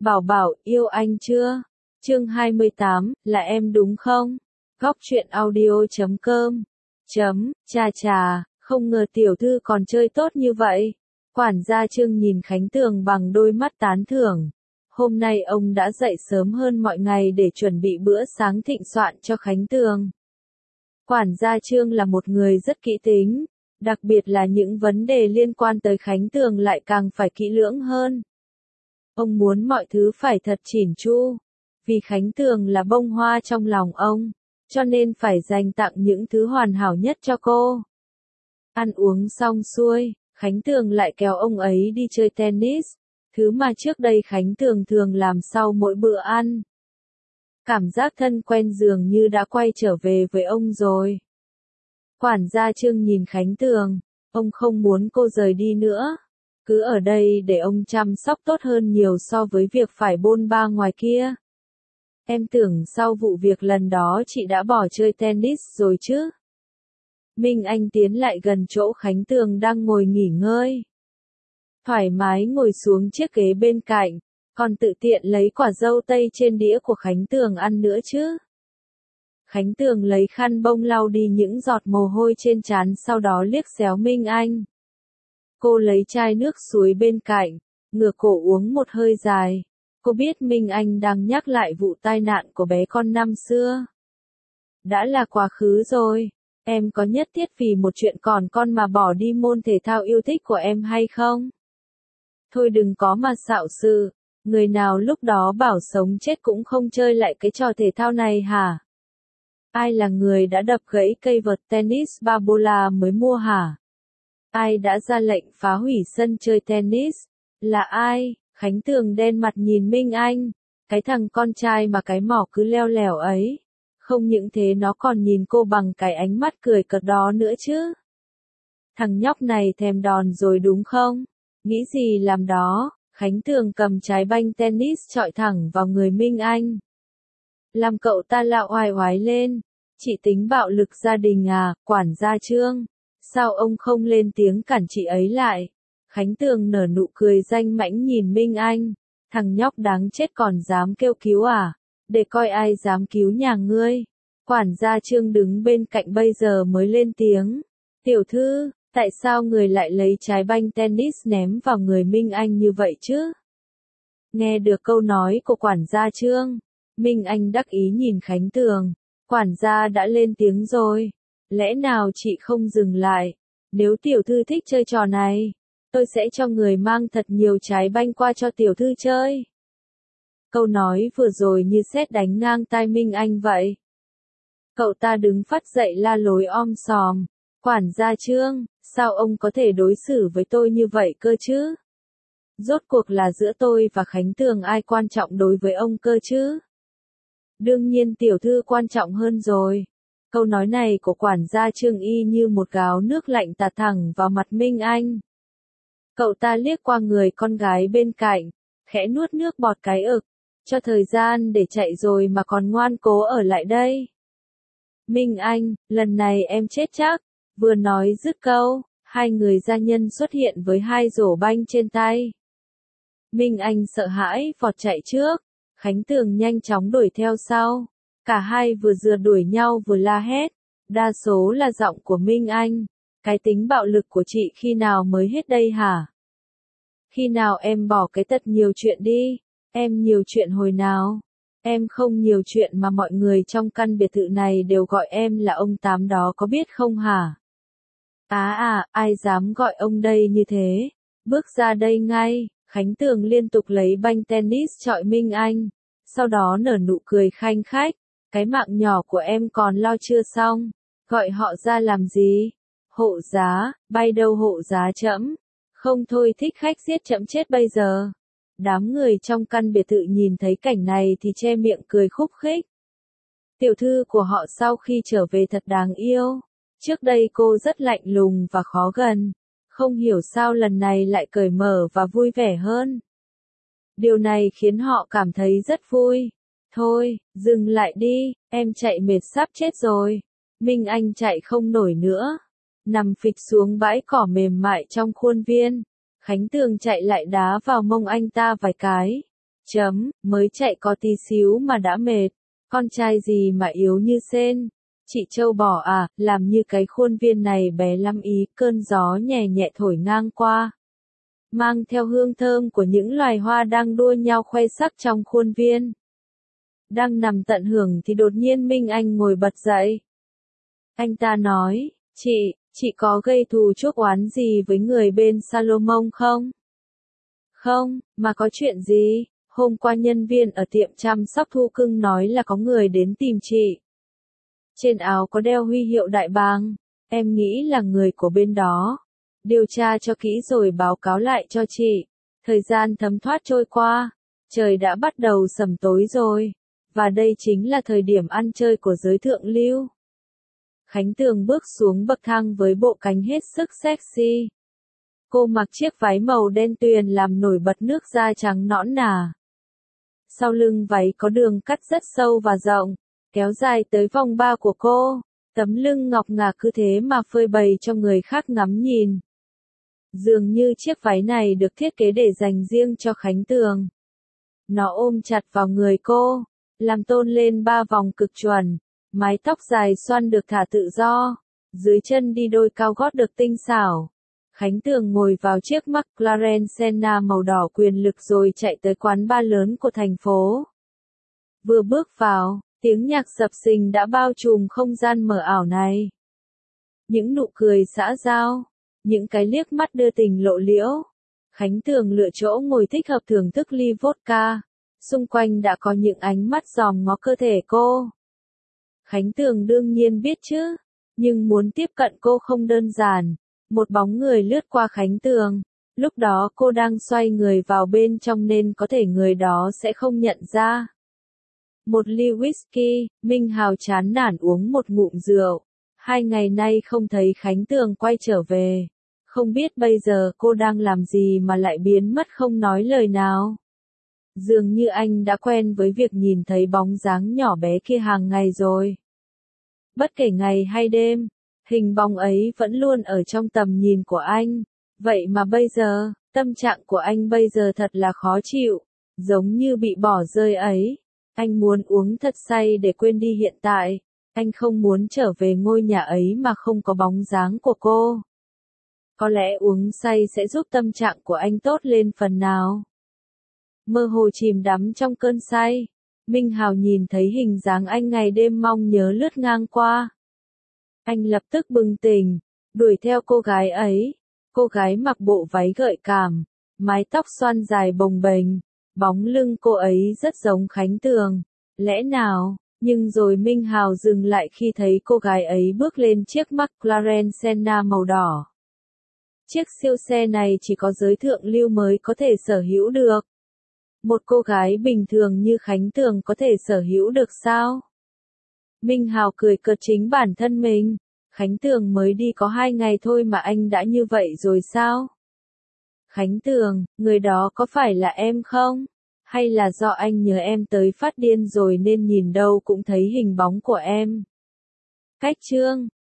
Bảo Bảo, yêu anh chưa? Chương 28, là em đúng không? Góc truyện audio.com. Chà chà, không ngờ tiểu thư còn chơi tốt như vậy. Quản gia Trương nhìn Khánh Tường bằng đôi mắt tán thưởng. Hôm nay ông đã dậy sớm hơn mọi ngày để chuẩn bị bữa sáng thịnh soạn cho Khánh Tường. Quản gia Trương là một người rất kỹ tính, đặc biệt là những vấn đề liên quan tới Khánh Tường lại càng phải kỹ lưỡng hơn. Ông muốn mọi thứ phải thật chỉn chu, vì Khánh Tường là bông hoa trong lòng ông, cho nên phải dành tặng những thứ hoàn hảo nhất cho cô. Ăn uống xong xuôi, Khánh Tường lại kéo ông ấy đi chơi tennis, thứ mà trước đây Khánh Tường thường làm sau mỗi bữa ăn. Cảm giác thân quen dường như đã quay trở về với ông rồi. Quản gia Trương nhìn Khánh Tường, ông không muốn cô rời đi nữa. Cứ ở đây để ông chăm sóc tốt hơn nhiều so với việc phải bôn ba ngoài kia. Em tưởng sau vụ việc lần đó chị đã bỏ chơi tennis rồi chứ? Minh Anh tiến lại gần chỗ Khánh Tường đang ngồi nghỉ ngơi. Thoải mái ngồi xuống chiếc ghế bên cạnh, còn tự tiện lấy quả dâu tây trên đĩa của Khánh Tường ăn nữa chứ. Khánh Tường lấy khăn bông lau đi những giọt mồ hôi trên trán, sau đó liếc xéo Minh Anh. Cô lấy chai nước suối bên cạnh, ngửa cổ uống một hơi dài. Cô biết Minh Anh đang nhắc lại vụ tai nạn của bé con năm xưa. Đã là quá khứ rồi, em có nhất thiết vì một chuyện còn con mà bỏ đi môn thể thao yêu thích của em hay không? Thôi đừng có mà xạo sự, người nào lúc đó bảo sống chết cũng không chơi lại cái trò thể thao này hả? Ai là người đã đập gãy cây vợt tennis Babola mới mua hả? Ai đã ra lệnh phá hủy sân chơi tennis? Là ai? Khánh Tường đen mặt nhìn Minh Anh. Cái thằng con trai mà cái mỏ cứ leo lẻo ấy. Không những thế nó còn nhìn cô bằng cái ánh mắt cười cợt đó nữa chứ. Thằng nhóc này thèm đòn rồi đúng không? Nghĩ gì làm đó? Khánh Tường cầm trái banh tennis chọi thẳng vào người Minh Anh. Làm cậu ta lạo oai oái lên. Chị tính bạo lực gia đình à, quản gia Trương? Sao ông không lên tiếng cản chị ấy lại? Khánh Tường nở nụ cười danh mãnh nhìn Minh Anh. Thằng nhóc đáng chết còn dám kêu cứu à? Để coi ai dám cứu nhà ngươi. Quản gia Trương đứng bên cạnh bây giờ mới lên tiếng. Tiểu thư, tại sao người lại lấy trái banh tennis ném vào người Minh Anh như vậy chứ? Nghe được câu nói của quản gia Trương, Minh Anh đắc ý nhìn Khánh Tường. Quản gia đã lên tiếng rồi. Lẽ nào chị không dừng lại? Nếu tiểu thư thích chơi trò này, tôi sẽ cho người mang thật nhiều trái banh qua cho tiểu thư chơi. Câu nói vừa rồi như sét đánh ngang tai Minh Anh vậy. Cậu ta đứng phắt dậy la lối om sòm. Quản gia Trương, sao ông có thể đối xử với tôi như vậy cơ chứ? Rốt cuộc là giữa tôi và Khánh Tường ai quan trọng đối với ông cơ chứ? Đương nhiên tiểu thư quan trọng hơn rồi. Câu nói này của quản gia Trương y như một gáo nước lạnh tạt thẳng vào mặt Minh Anh. Cậu ta liếc qua người con gái bên cạnh, khẽ nuốt nước bọt cái ực. Cho thời gian để chạy rồi mà còn ngoan cố ở lại đây. Minh Anh, lần này em chết chắc. Vừa nói dứt câu, hai người gia nhân xuất hiện với hai rổ banh trên tay. Minh Anh sợ hãi vọt chạy trước. Khánh Tường nhanh chóng đuổi theo sau. Cả hai vừa rượt đuổi nhau vừa la hét. Đa số là giọng của Minh Anh. Cái tính bạo lực của chị khi nào mới hết đây hả? Khi nào em bỏ cái tật nhiều chuyện đi? Em nhiều chuyện hồi nào? Em không nhiều chuyện mà mọi người trong căn biệt thự này đều gọi em là ông Tám đó có biết không hả? Ai dám gọi ông đây như thế? Bước ra đây ngay. Khánh Tường liên tục lấy banh tennis chọi Minh Anh. Sau đó nở nụ cười khanh khách. Cái mạng nhỏ của em còn lo chưa xong. Gọi họ ra làm gì? Hộ giá, bay đâu hộ giá trẫm. Không thôi thích khách giết trẫm chết bây giờ. Đám người trong căn biệt thự nhìn thấy cảnh này thì che miệng cười khúc khích. Tiểu thư của họ sau khi trở về thật đáng yêu. Trước đây cô rất lạnh lùng và khó gần. Không hiểu sao lần này lại cởi mở và vui vẻ hơn. Điều này khiến họ cảm thấy rất vui. Thôi, dừng lại đi, em chạy mệt sắp chết rồi. Minh Anh chạy không nổi nữa. Nằm phịch xuống bãi cỏ mềm mại trong khuôn viên. Khánh Tường chạy lại đá vào mông anh ta vài cái. Mới chạy có tí xíu mà đã mệt. Con trai gì mà yếu như sên. Chị Châu bò à, làm như cái khuôn viên này bé lắm ý, cơn gió nhẹ nhẹ thổi ngang qua. Mang theo hương thơm của những loài hoa đang đua nhau khoe sắc trong khuôn viên. Đang nằm tận hưởng thì đột nhiên Minh Anh ngồi bật dậy. Anh ta nói, chị có gây thù chuốc oán gì với người bên Salomon không? Không, mà có chuyện gì? Hôm qua nhân viên ở tiệm chăm sóc thú cưng nói là có người đến tìm chị. Trên áo có đeo huy hiệu đại bàng, em nghĩ là người của bên đó. Điều tra cho kỹ rồi báo cáo lại cho chị. Thời gian thấm thoát trôi qua, trời đã bắt đầu sẩm tối rồi, và đây chính là thời điểm ăn chơi của giới thượng lưu. Khánh Tường bước xuống bậc thang với bộ cánh hết sức sexy. Cô mặc chiếc váy màu đen tuyền làm nổi bật nước da trắng nõn nà. Sau lưng váy có đường cắt rất sâu và rộng, kéo dài tới vòng ba của cô. Tấm lưng ngọc ngà cứ thế mà phơi bày cho người khác ngắm nhìn. Dường như chiếc váy này được thiết kế để dành riêng cho Khánh Tường. Nó ôm chặt vào người cô, làm tôn lên ba vòng cực chuẩn, mái tóc dài xoăn được thả tự do, dưới chân đi đôi cao gót được tinh xảo. Khánh Tường ngồi vào chiếc McLaren Senna màu đỏ quyền lực rồi chạy tới quán bar lớn của thành phố. Vừa bước vào, tiếng nhạc sập sình đã bao trùm không gian mờ ảo này. Những nụ cười xã giao, những cái liếc mắt đưa tình lộ liễu. Khánh Tường lựa chỗ ngồi thích hợp thưởng thức ly vodka. Xung quanh đã có những ánh mắt dòm ngó cơ thể cô. Khánh Tường đương nhiên biết chứ, nhưng muốn tiếp cận cô không đơn giản. Một bóng người lướt qua Khánh Tường. Lúc đó cô đang xoay người vào bên trong nên có thể người đó sẽ không nhận ra. Một ly whisky, Minh Hào chán nản uống một ngụm rượu. 2 ngày nay không thấy Khánh Tường quay trở về. Không biết bây giờ cô đang làm gì mà lại biến mất không nói lời nào. Dường như anh đã quen với việc nhìn thấy bóng dáng nhỏ bé kia hàng ngày rồi. Bất kể ngày hay đêm, hình bóng ấy vẫn luôn ở trong tầm nhìn của anh. Vậy mà bây giờ, tâm trạng của anh bây giờ thật là khó chịu, giống như bị bỏ rơi ấy. Anh muốn uống thật say để quên đi hiện tại. Anh không muốn trở về ngôi nhà ấy mà không có bóng dáng của cô. Có lẽ uống say sẽ giúp tâm trạng của anh tốt lên phần nào. Mơ hồ chìm đắm trong cơn say, Minh Hào nhìn thấy hình dáng anh ngày đêm mong nhớ lướt ngang qua. Anh lập tức bừng tỉnh, đuổi theo cô gái ấy. Cô gái mặc bộ váy gợi cảm, mái tóc xoăn dài bồng bềnh, bóng lưng cô ấy rất giống Khánh Tường. Lẽ nào? Nhưng rồi Minh Hào dừng lại khi thấy cô gái ấy bước lên chiếc McLaren Senna màu đỏ. Chiếc siêu xe này chỉ có giới thượng lưu mới có thể sở hữu được. Một cô gái bình thường như Khánh Tường có thể sở hữu được sao? Minh Hào cười cợt chính bản thân mình. Khánh Tường mới đi có 2 ngày thôi mà anh đã như vậy rồi sao? Khánh Tường, người đó có phải là em không? Hay là do anh nhớ em tới phát điên rồi nên nhìn đâu cũng thấy hình bóng của em? Cách chương